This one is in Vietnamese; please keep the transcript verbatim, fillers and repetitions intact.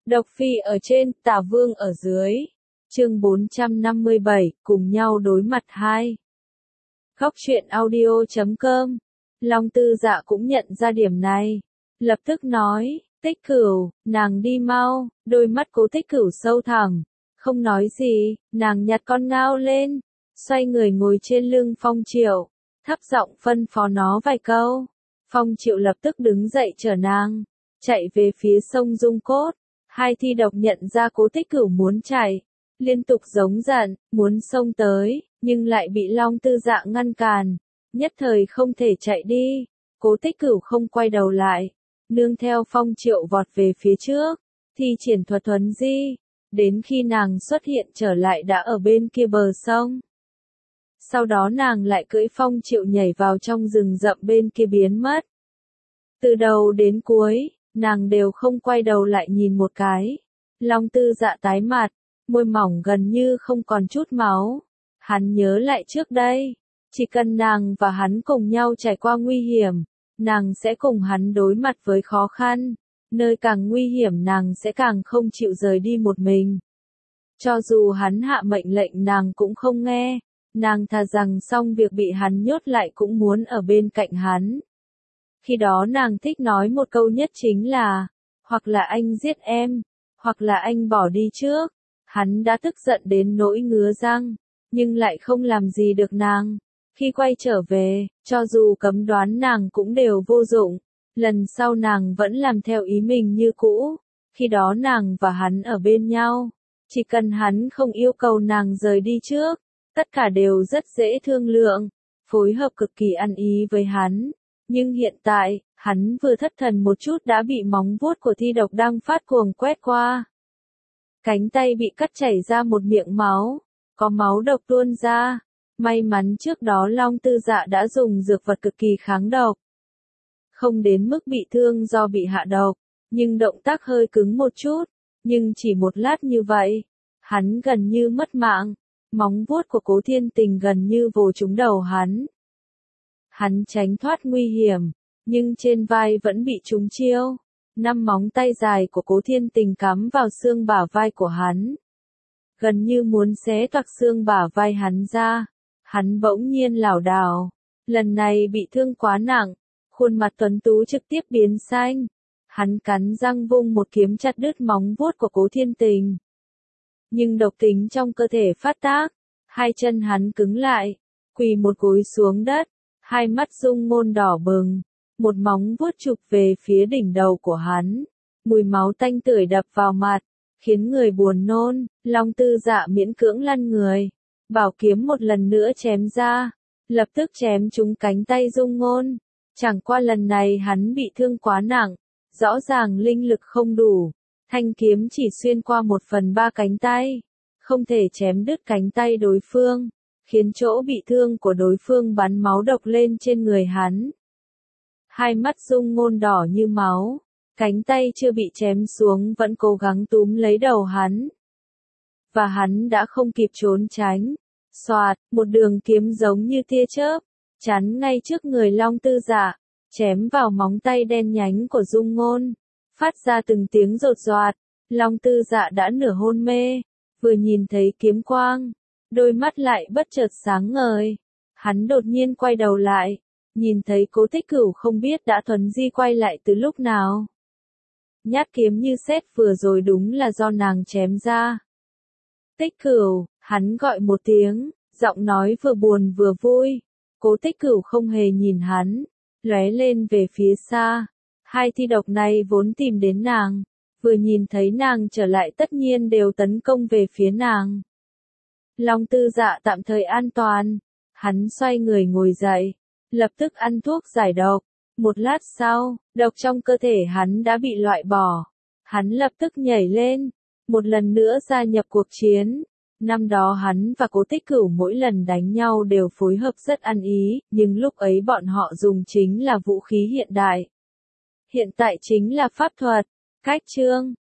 Độc Phi ở trên, Tả Vương ở dưới. Chương bốn trăm năm mươi bảy, cùng nhau đối mặt hai. Góc truyện audio chấm com. Long Tư Dạ cũng nhận ra điểm này. Lập tức nói, Tích Cửu, nàng đi mau, đôi mắt Cố Tích Cửu sâu thẳm. Không nói gì, nàng nhặt con ngao lên, xoay người ngồi trên lưng Phong Triệu, thấp giọng phân phó nó vài câu. Phong Triệu lập tức đứng dậy chở nàng, chạy về phía sông Dung Cốt. Hai thi độc nhận ra Cố Tích Cửu muốn chạy, liên tục giống giận, muốn xông tới, nhưng lại bị Long Tư Dạ ngăn cản, nhất thời không thể chạy đi. Cố Tích Cửu không quay đầu lại, nương theo Phong Triệu vọt về phía trước, thi triển thuật thuấn di, đến khi nàng xuất hiện trở lại đã ở bên kia bờ sông. Sau đó nàng lại cưỡi Phong Triệu nhảy vào trong rừng rậm bên kia biến mất. Từ đầu đến cuối, nàng đều không quay đầu lại nhìn một cái. Long Tư Dạ tái mặt, môi mỏng gần như không còn chút máu. Hắn nhớ lại trước đây, chỉ cần nàng và hắn cùng nhau trải qua nguy hiểm, nàng sẽ cùng hắn đối mặt với khó khăn. Nơi càng nguy hiểm nàng sẽ càng không chịu rời đi một mình. Cho dù hắn hạ mệnh lệnh nàng cũng không nghe, nàng thà rằng xong việc bị hắn nhốt lại cũng muốn ở bên cạnh hắn. Khi đó nàng thích nói một câu nhất chính là, hoặc là anh giết em, hoặc là anh bỏ đi trước. Hắn đã tức giận đến nỗi ngứa răng, nhưng lại không làm gì được nàng. Khi quay trở về, cho dù cấm đoán nàng cũng đều vô dụng. Lần sau nàng vẫn làm theo ý mình như cũ. Khi đó nàng và hắn ở bên nhau. Chỉ cần hắn không yêu cầu nàng rời đi trước, tất cả đều rất dễ thương lượng, phối hợp cực kỳ ăn ý với hắn. Nhưng hiện tại, hắn vừa thất thần một chút đã bị móng vuốt của thi độc đang phát cuồng quét qua. Cánh tay bị cắt chảy ra một miệng máu, có máu độc tuôn ra. May mắn trước đó Long Tư Dạ đã dùng dược vật cực kỳ kháng độc. Không đến mức bị thương do bị hạ độc, nhưng động tác hơi cứng một chút. Nhưng chỉ một lát như vậy, hắn gần như mất mạng. Móng vuốt của Cố Thiên Tình gần như vồ trúng đầu hắn. Hắn tránh thoát nguy hiểm, nhưng trên vai vẫn bị trúng chiêu. Năm móng tay dài của Cố Thiên Tình cắm vào xương bả vai của hắn. Gần như muốn xé toạc xương bả vai hắn ra. Hắn bỗng nhiên lảo đảo. Lần này bị thương quá nặng. Khuôn mặt tuấn tú trực tiếp biến xanh. Hắn cắn răng vung một kiếm chặt đứt móng vuốt của Cố Thiên Tình. Nhưng độc tính trong cơ thể phát tác. Hai chân hắn cứng lại. Quỳ một gối xuống đất. Hai mắt Dung Ngôn đỏ bừng. Một móng vuốt chụp về phía đỉnh đầu của hắn. Mùi máu tanh tưởi đập vào mặt, khiến người buồn nôn. Long Tư Dạ miễn cưỡng lăn người. Bảo kiếm một lần nữa chém ra. Lập tức chém trúng cánh tay Dung Ngôn. Chẳng qua lần này hắn bị thương quá nặng. Rõ ràng linh lực không đủ. Thanh kiếm chỉ xuyên qua một phần ba cánh tay. Không thể chém đứt cánh tay đối phương. Khiến chỗ bị thương của đối phương bắn máu độc lên trên người hắn. Hai mắt Dung Ngôn đỏ như máu. Cánh tay chưa bị chém xuống vẫn cố gắng túm lấy đầu hắn. Và hắn đã không kịp trốn tránh. Xoạt, một đường kiếm giống như tia chớp. Chắn ngay trước người Long Tư Dạ. Chém vào móng tay đen nhánh của Dung Ngôn. Phát ra từng tiếng rột roạt. Long Tư Dạ đã nửa hôn mê. Vừa nhìn thấy kiếm quang. Đôi mắt lại bất chợt sáng ngời. Hắn đột nhiên quay đầu lại. Nhìn thấy Cố Tích Cửu không biết đã thuấn di quay lại từ lúc nào. Nhát kiếm như sét vừa rồi đúng là do nàng chém ra. Tích Cửu, hắn gọi một tiếng, giọng nói vừa buồn vừa vui. Cố Tích Cửu không hề nhìn hắn, lóe lên về phía xa. Hai thi độc này vốn tìm đến nàng, vừa nhìn thấy nàng trở lại tất nhiên đều tấn công về phía nàng. Long Tư Dạ tạm thời an toàn, hắn xoay người ngồi dậy, lập tức ăn thuốc giải độc. Một lát sau, độc trong cơ thể hắn đã bị loại bỏ. Hắn lập tức nhảy lên, một lần nữa gia nhập cuộc chiến. Năm đó hắn và Cố Tích Cửu mỗi lần đánh nhau đều phối hợp rất ăn ý, nhưng lúc ấy bọn họ dùng chính là vũ khí hiện đại. Hiện tại chính là pháp thuật. Cách chương